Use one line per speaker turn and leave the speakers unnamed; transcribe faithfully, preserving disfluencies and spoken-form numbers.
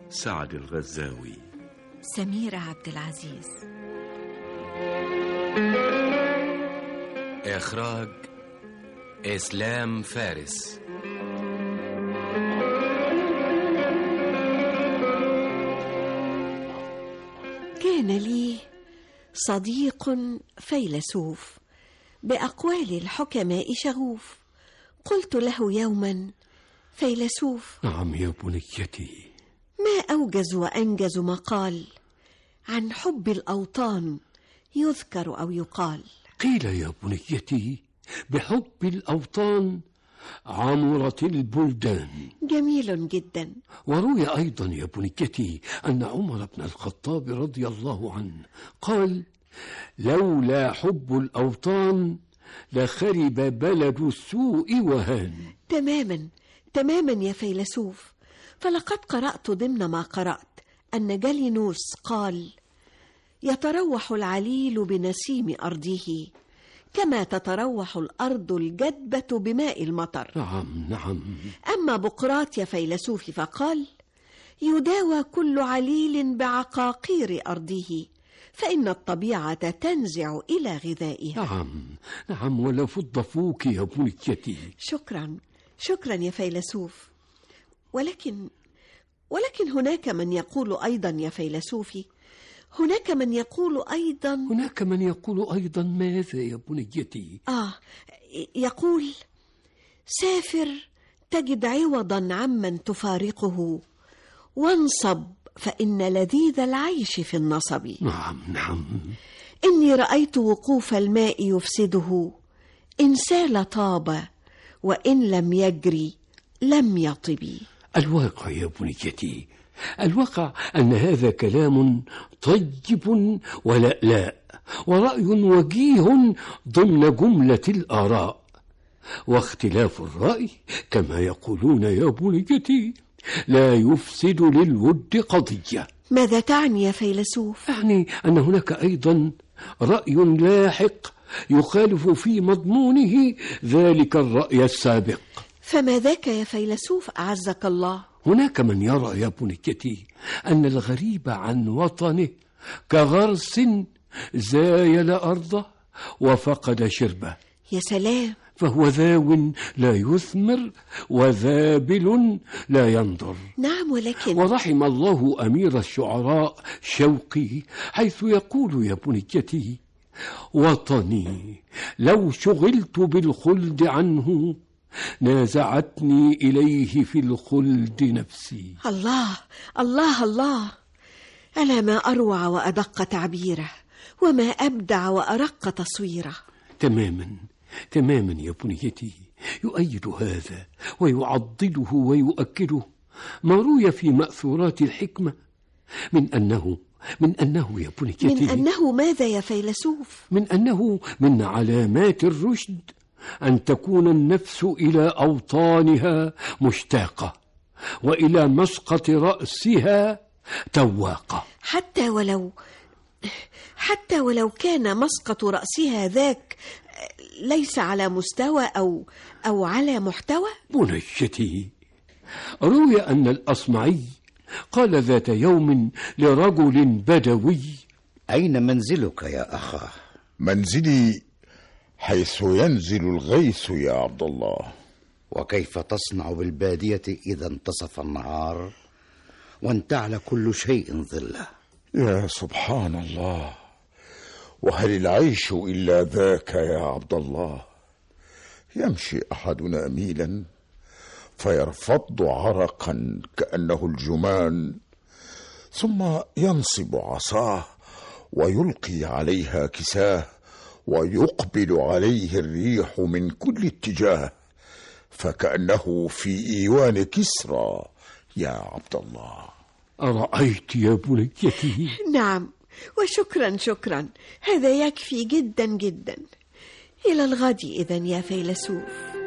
سعد الغزاوي.
سميرة عبد العزيز.
إخراج إسلام فارس.
كان لي صديق فيلسوف بأقوال الحكماء شغوف. قلت له يوما: فيلسوف.
نعم يا بنيتي.
ما أوجز وأنجز مقال عن حب الأوطان يذكر أو يقال.
قيل يا بنيتي بحب الأوطان عمرت البلدان.
جميل جدا.
وروي أيضا يا بنيتي أن عمر بن الخطاب رضي الله عنه قال: لولا حب الأوطان لخرب بلد السوء وهان.
تماما تماما يا فيلسوف. فلقد قرأت ضمن ما قرأت أن جالينوس قال: يتروح العليل بنسيم أرضه كما تتروح الأرض الجدبة بماء المطر.
نعم نعم.
أما بقراط يا فيلسوف فقال: يداوى كل عليل بعقاقير أرضه فإن الطبيعة تنزع إلى غذائها.
نعم نعم. ولا فض فوك يا بنيتي.
شكرا شكرا يا فيلسوف. ولكن ولكن هناك من يقول أيضا يا فيلسوفي، هناك من يقول أيضا
هناك من يقول أيضا ماذا يا بنيتي؟
آه يقول: سافر تجد عوضا عمن تفارقه، وانصب فإن لذيذ العيش في النصب.
نعم نعم.
إني رأيت وقوف الماء يفسده، إن سال طاب وإن لم يجري لم يطب.
الواقع يا بنيتي، الواقع أن هذا كلام طيب ولألاء، ورأي وجيه ضمن جملة الآراء، واختلاف الرأي كما يقولون يا بنيتي لا يفسد للود قضية.
ماذا تعني يا فيلسوف؟
يعني أن هناك أيضا رأي لاحق يخالف في مضمونه ذلك الرأي السابق.
فما ذاك يا فيلسوف أعزك الله؟
هناك من يرى يا بنيتي أن الغريب عن وطنه كغرس زايل أرضه وفقد شربه.
يا سلام.
فهو ذاو لا يثمر وذابل لا ينضر.
نعم. ولكن
ورحم الله أمير الشعراء شوقي حيث يقول يا بنيتي: وطني لو شغلت بالخلد عنه نازعتني إليه في الخلد نفسي.
الله الله الله. ألا ما أروع وأدق تعبيره، وما أبدع وأرق تصويره.
تماما تماما يا بنيتي. يؤيد هذا ويعضده ويؤكده ما روي في مأثورات الحكمة من أنه من أنه يا بنيتي
من أنه ماذا يا فيلسوف؟
من أنه من علامات الرشد أن تكون النفس إلى أوطانها مشتاقة، وإلى مسقط رأسها تواقة،
حتى ولو حتى ولو كان مسقط رأسها ذاك ليس على مستوى أو أو على محتوى.
بنيتي، روي أن الأصمعي قال ذات يوم لرجل بدوي:
أين منزلك يا أخاه؟
منزلي حيث ينزل الغيث يا عبد الله.
وكيف تصنع بالبادية إذا انتصف النهار وانتعل كل شيء ظله؟
يا سبحان الله، وهل العيش إلا ذاك يا عبد الله؟ يمشي أحدنا ميلا فيرفض عرقا كأنه الجمان، ثم ينصب عصاه ويلقي عليها كساه، ويقبل عليه الريح من كل اتجاه، فكأنه في إيوان كسرى يا عبد الله.
أرأيت يا بنيتي؟
نعم، وشكرا شكرا، هذا يكفي جدا جدا. إلى الغد إذن يا فيلسوف.